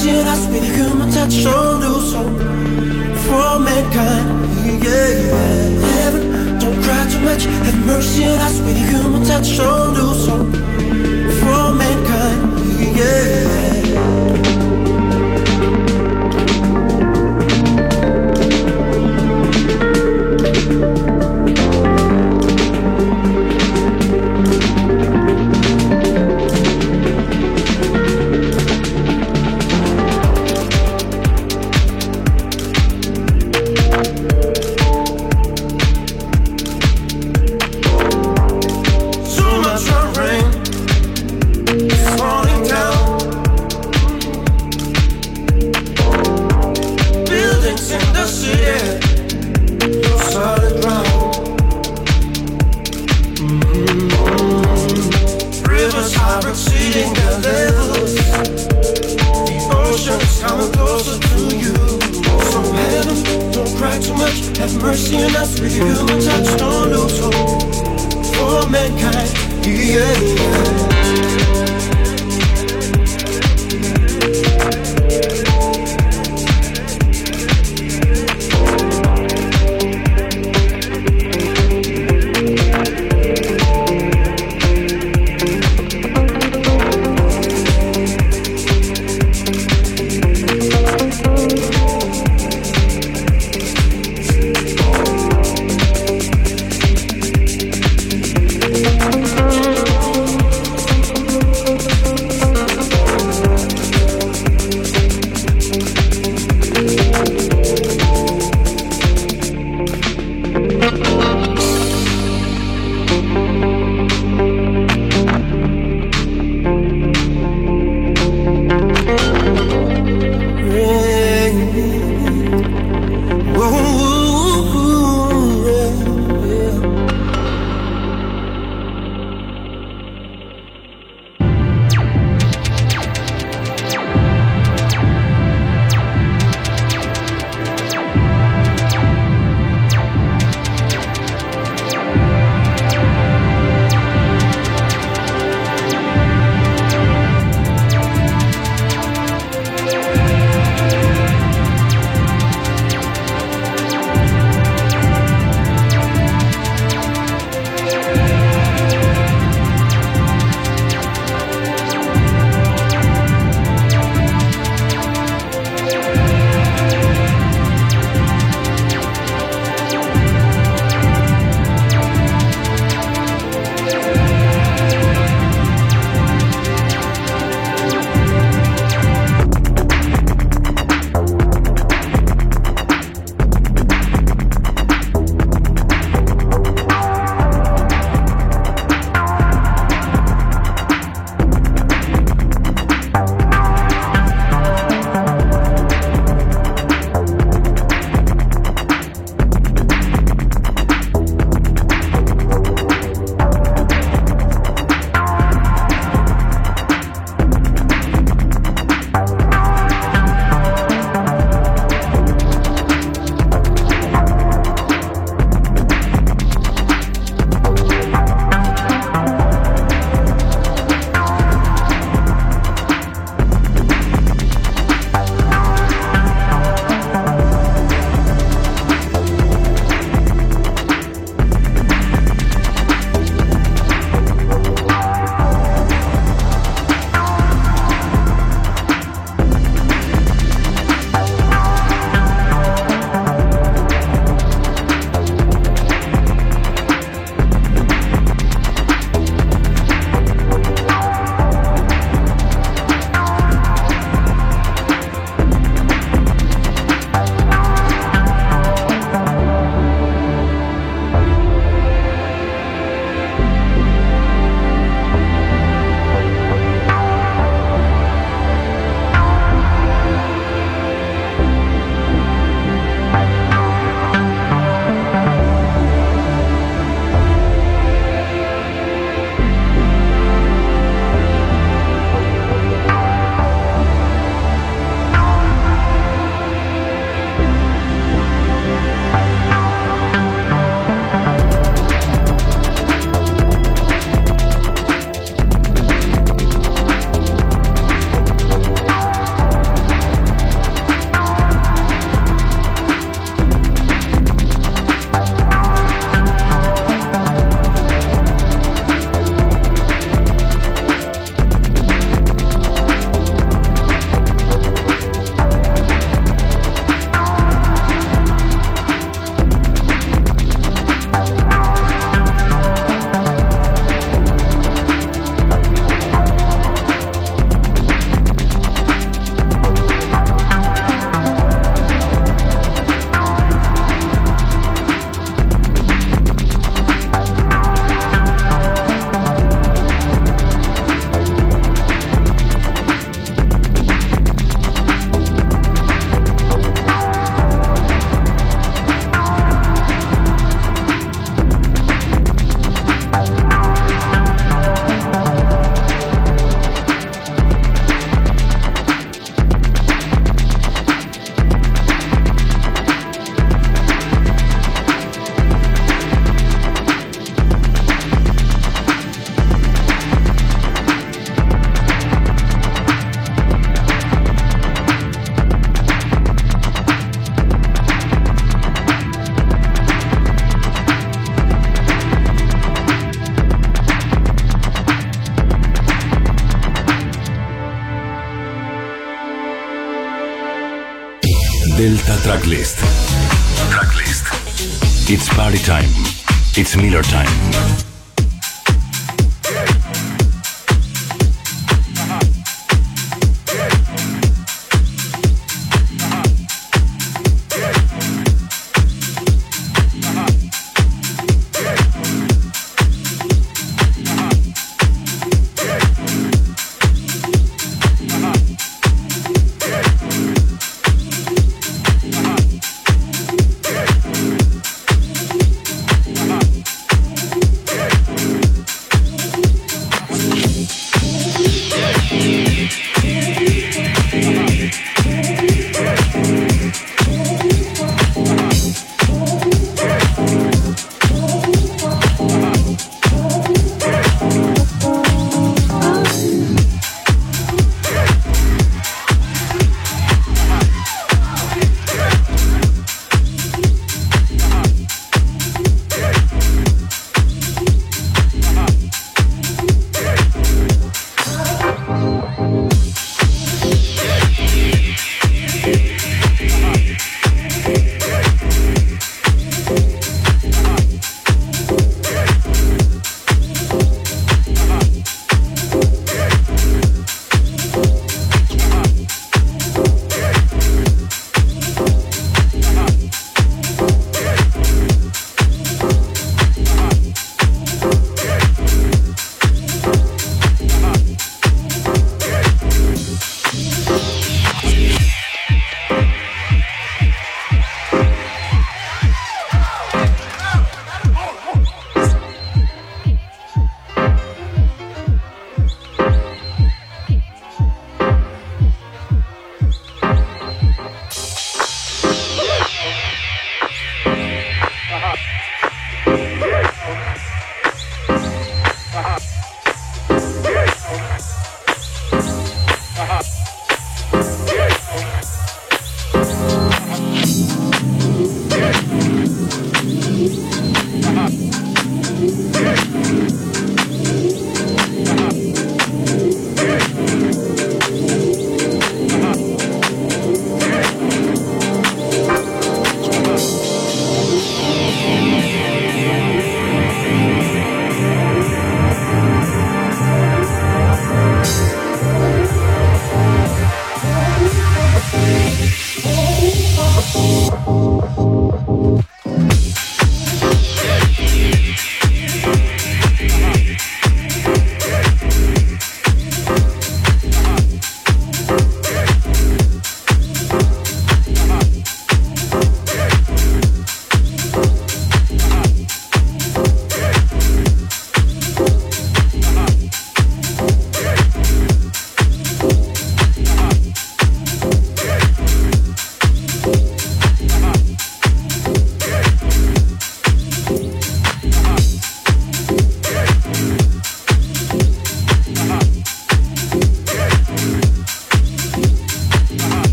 mercy on us with a human touch, so do so for mankind. Yeah. Heaven, don't cry too much. Have mercy on us with a human touch, so do so for mankind. Yeah. Tracklist. Tracklist. It's party time. It's Miller time. Yeah.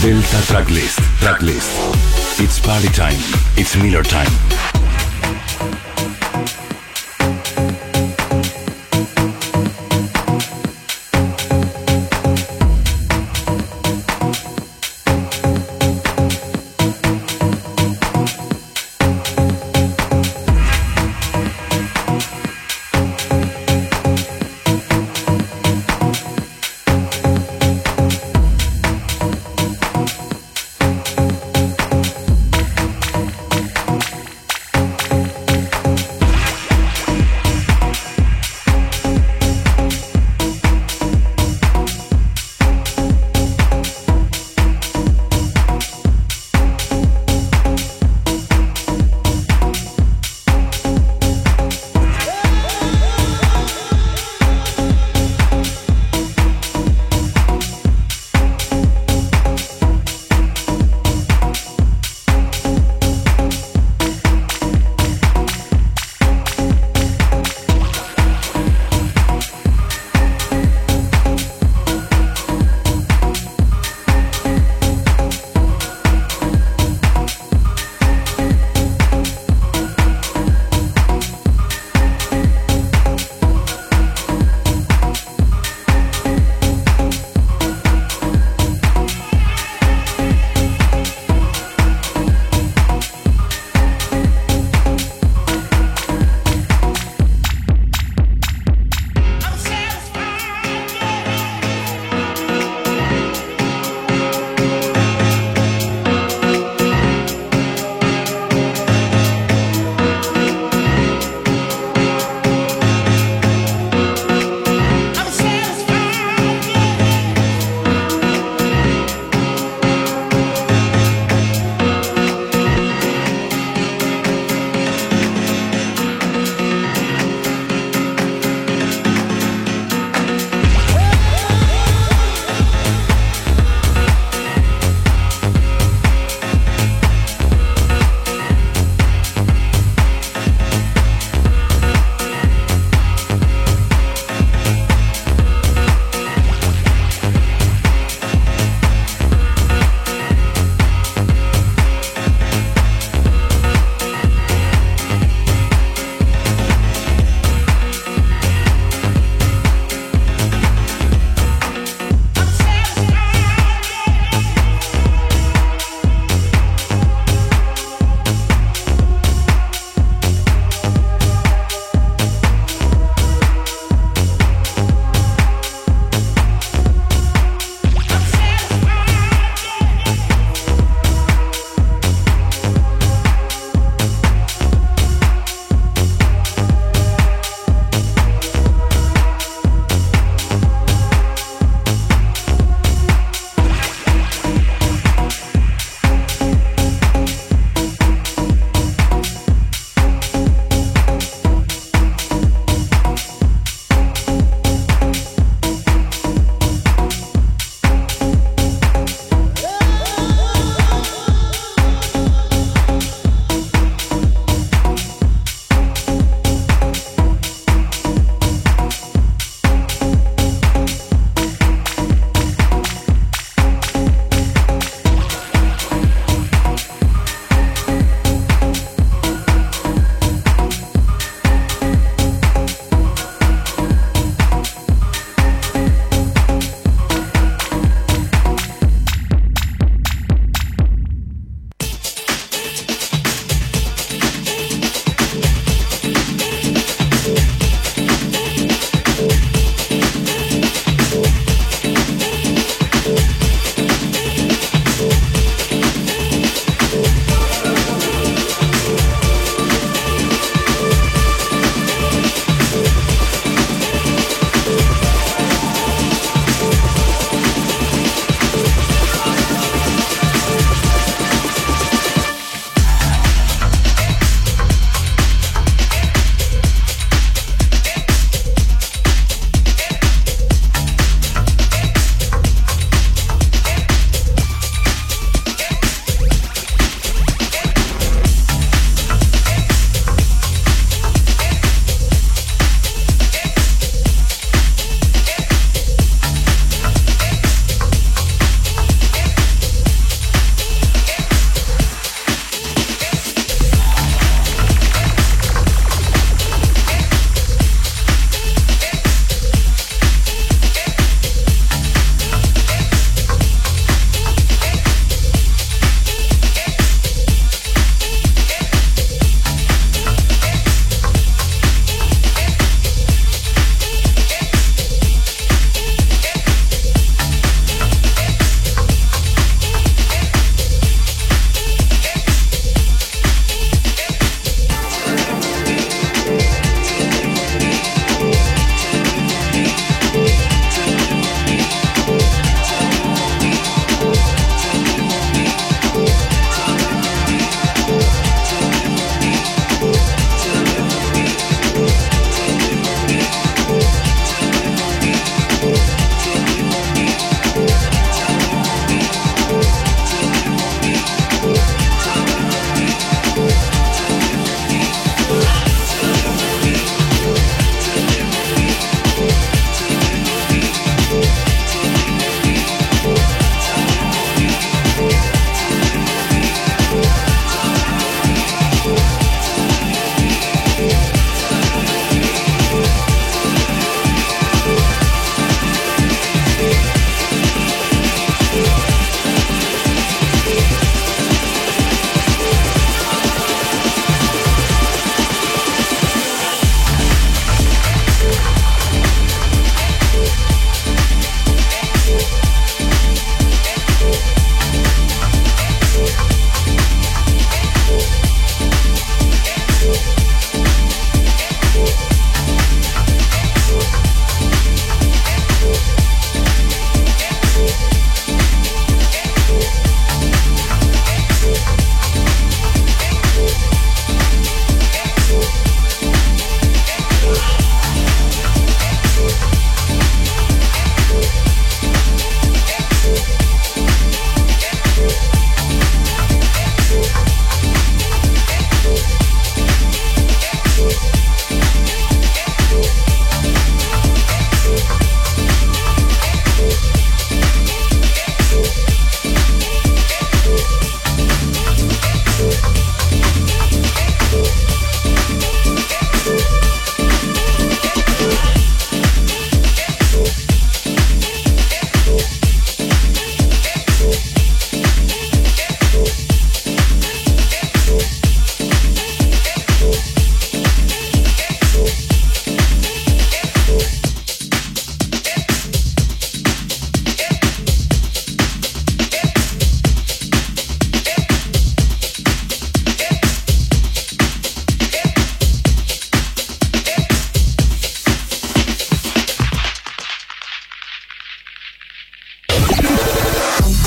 Delta Tracklist. Tracklist. It's party time. It's Miller time.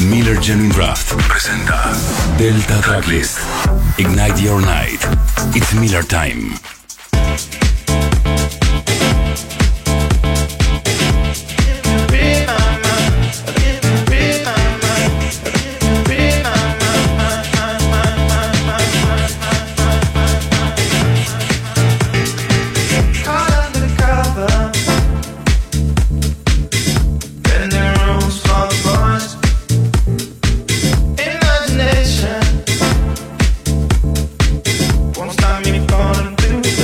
Miller Genuine Draft presenta Delta Tracklist. Ignite your night. It's Miller time. Won't stop me falling through.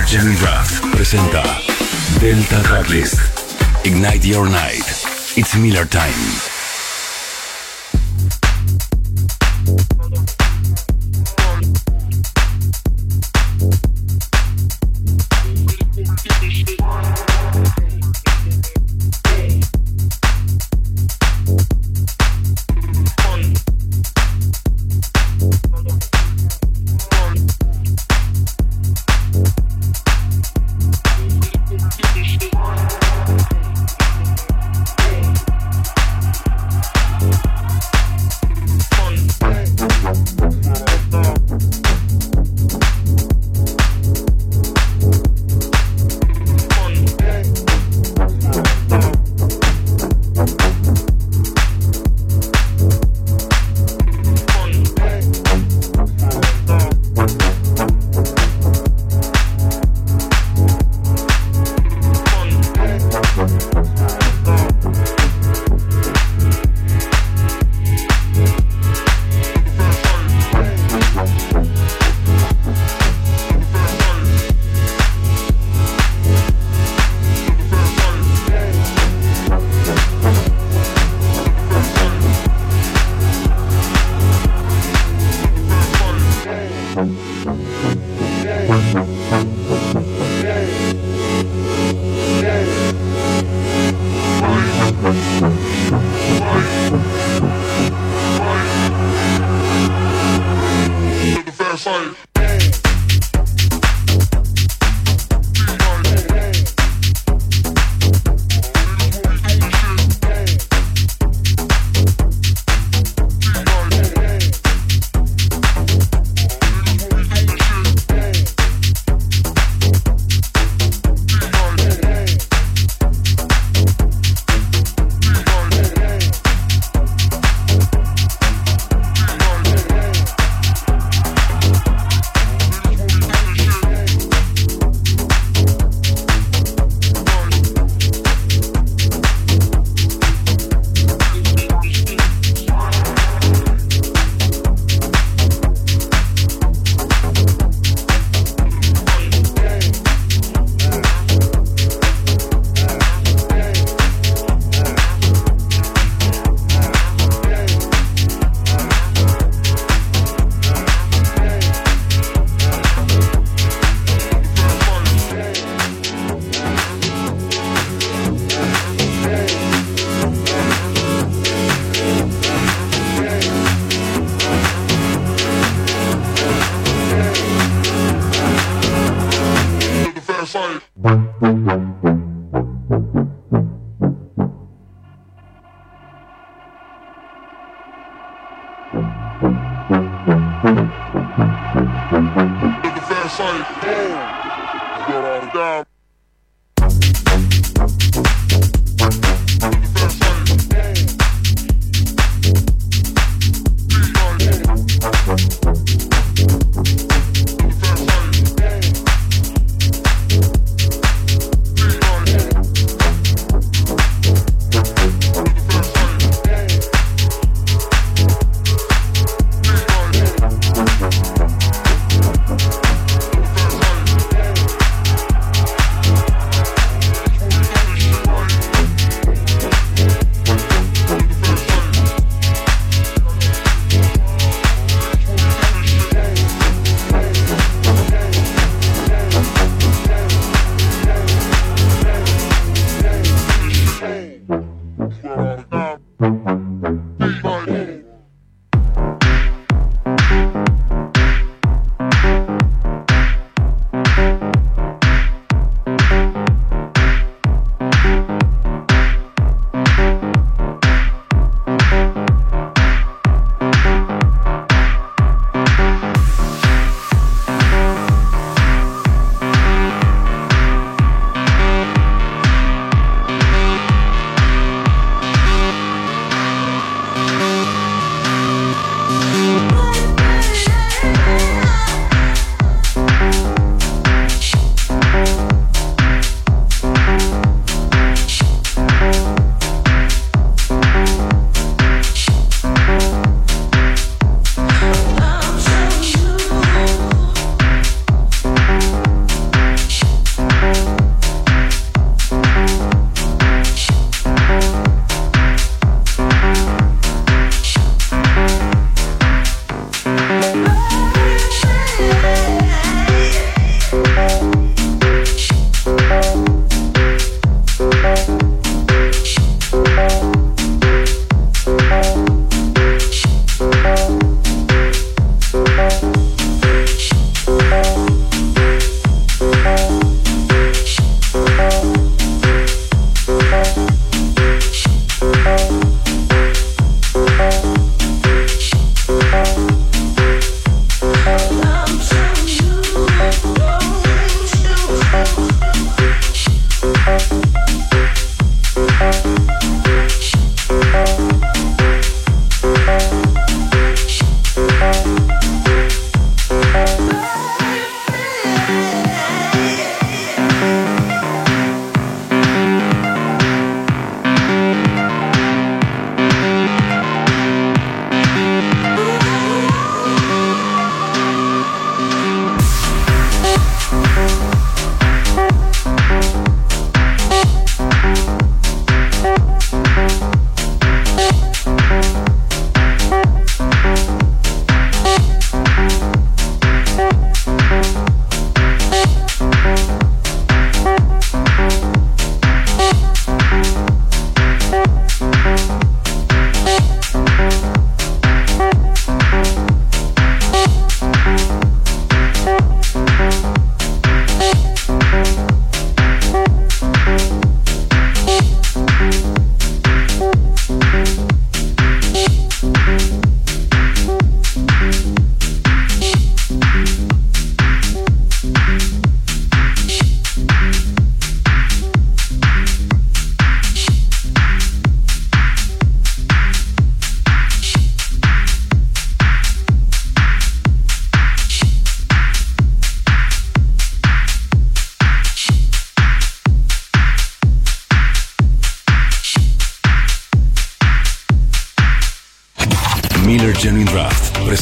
Jamie Draft presenta Delta Tracklist. Ignite your night. It's Miller time.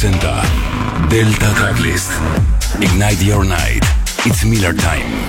presenta Delta Tracklist. Ignite your night. It's Miller time.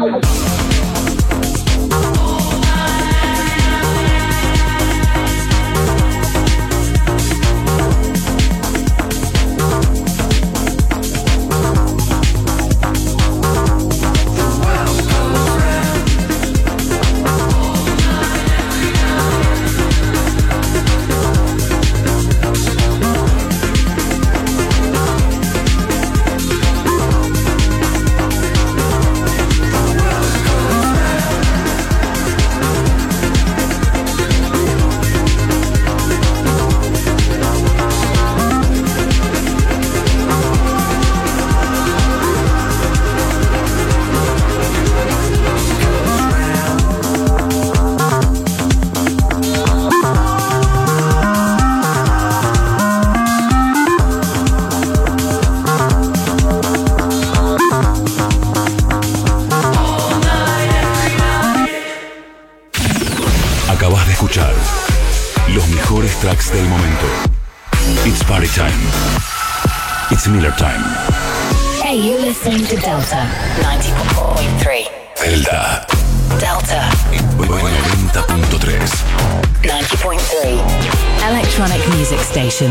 Tracks del momento. It's party time. It's Miller time. Hey, you're listening to Delta 90.3. Delta. Delta 90.3. 90.3. Electronic Music Station.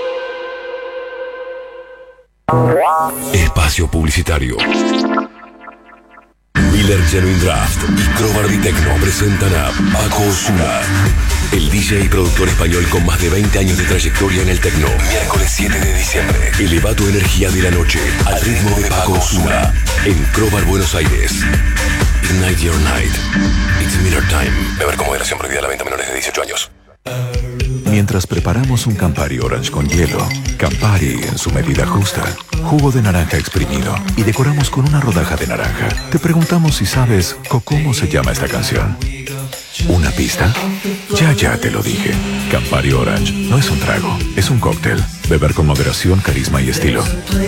Espacio publicitario. Miller Genuine Draft y Crowbar Techno presentan a Paco Osuna, el DJ y productor español con más de 20 años de trayectoria en el techno. Miércoles 7 de diciembre. Eleva tu energía de la noche al ritmo de Paco Osuna en Crowbar, Buenos Aires. Ignite Your Night. It's Miller Time. Beber con moderación, prohibida a la venta a menores de 18 años. Mientras preparamos un Campari Orange con hielo, Campari en su medida justa, jugo de naranja exprimido y decoramos con una rodaja de naranja, te preguntamos si sabes cómo se llama esta canción. ¿Una pista? Ya te lo dije. Campari Orange no es un trago, es un cóctel. Beber con moderación, carisma y estilo.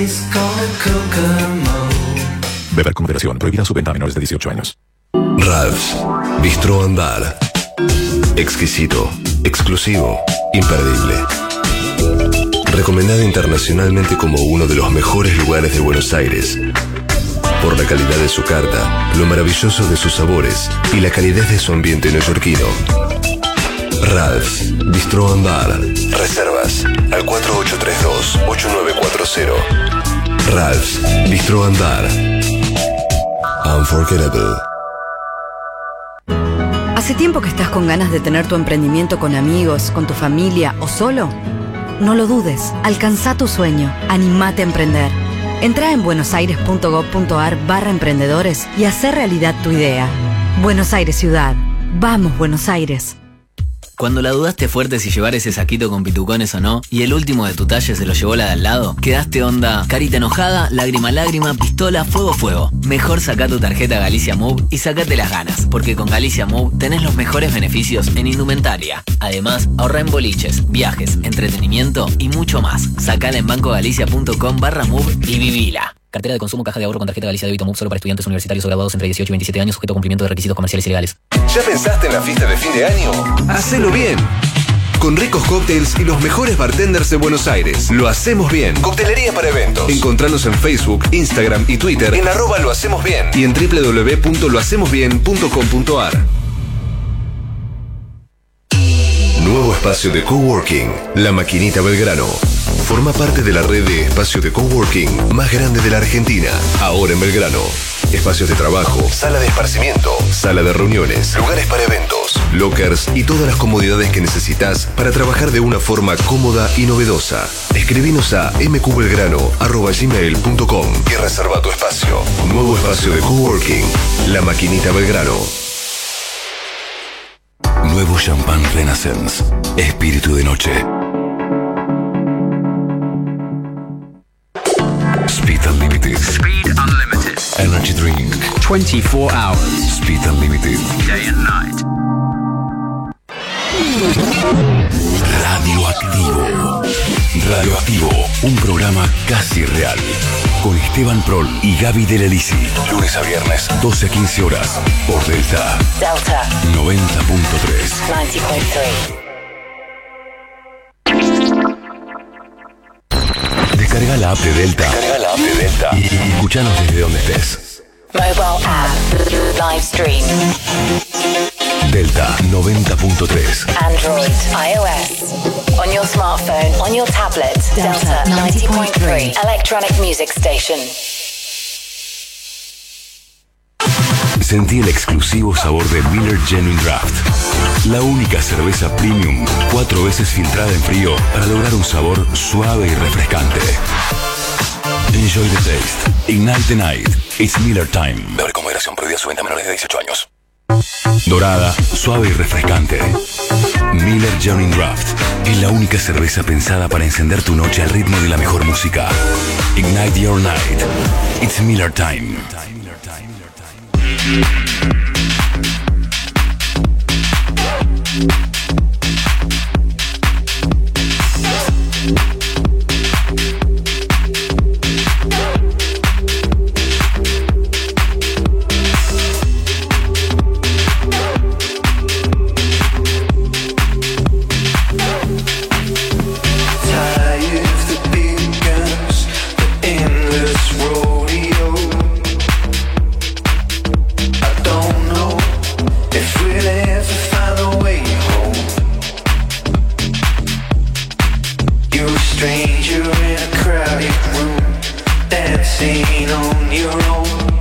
Beber con moderación, prohibida su venta a menores de 18 años. Ralph's Bistro and Bar. Exquisito, exclusivo, imperdible. Recomendado internacionalmente como uno de los mejores lugares de Buenos Aires. Por la calidad de su carta, lo maravilloso de sus sabores y la calidez de su ambiente neoyorquino. Ralph's Bistro and Bar. Reservas al 4832-8940. Ralph's Bistro and Bar. Unforgettable. ¿Hace tiempo que estás con ganas de tener tu emprendimiento con amigos, con tu familia o solo? No lo dudes, alcanza tu sueño, animate a emprender. Entra en buenosaires.gov.ar/emprendedores y haz realidad tu idea. Buenos Aires Ciudad. Vamos, Buenos Aires. Cuando la dudaste fuerte si llevar ese saquito con pitucones o no, y el último de tu talle se lo llevó la de al lado, quedaste onda carita enojada, lágrima, pistola, fuego. Mejor saca tu tarjeta Galicia Move y sacate las ganas, porque con Galicia Move tenés los mejores beneficios en indumentaria. Además, ahorra en boliches, viajes, entretenimiento y mucho más. Sacala en bancogalicia.com/move y vivila. Cartera de consumo, caja de ahorro con tarjeta Galicia Débito Move solo para estudiantes universitarios o graduados entre 18 y 27 años, sujeto a cumplimiento de requisitos comerciales y legales. ¿Ya pensaste en la fiesta de fin de año? Hacelo bien. Con ricos cócteles y los mejores bartenders de Buenos Aires. Lo hacemos bien. Coctelería para eventos. Encontranos en Facebook, Instagram y Twitter en @lohacemosbien y en www.lohacemosbien.com.ar. Nuevo espacio de coworking, La Maquinita Belgrano. Forma parte de la red de espacios de coworking más grande de la Argentina. Ahora en Belgrano. Espacios de trabajo, sala de esparcimiento, sala de reuniones, lugares para eventos, lockers y todas las comodidades que necesitas para trabajar de una forma cómoda y novedosa. Escribinos a mqbelgrano@gmail.com y reserva tu espacio. Nuevo espacio de coworking, La Maquinita Belgrano. Nuevo Champagne Renaissance. Espíritu de noche. Speed Unlimited. Speed Unlimited. Energy Drink. 24 hours. Speed Unlimited. Day and night. Radioactivo. Radioactivo. Un programa casi real. Con Esteban Prol y Gaby Delelisi. Lunes a viernes, 12 a 15 horas. Por Delta. Delta 90.3. 90.3. Descarga la app de Delta. Y escuchanos desde donde estés. Mobile app. Live stream. Delta 90.3. Android. iOS. On your smartphone. On your tablet. Delta 90.3. Electronic music station. Sentí el exclusivo sabor de Miller Genuine Draft. La única cerveza premium 4 veces filtrada en frío para lograr un sabor suave y refrescante. Enjoy the taste. Ignite the night. It's Miller time. Beber con moderación, prohibida su venta a menores de 18 años. Dorada, suave y refrescante. Miller Genuine Draft es la única cerveza pensada para encender tu noche al ritmo de la mejor música. Ignite your night. It's Miller time. Stranger in a crowded room, dancing on your own.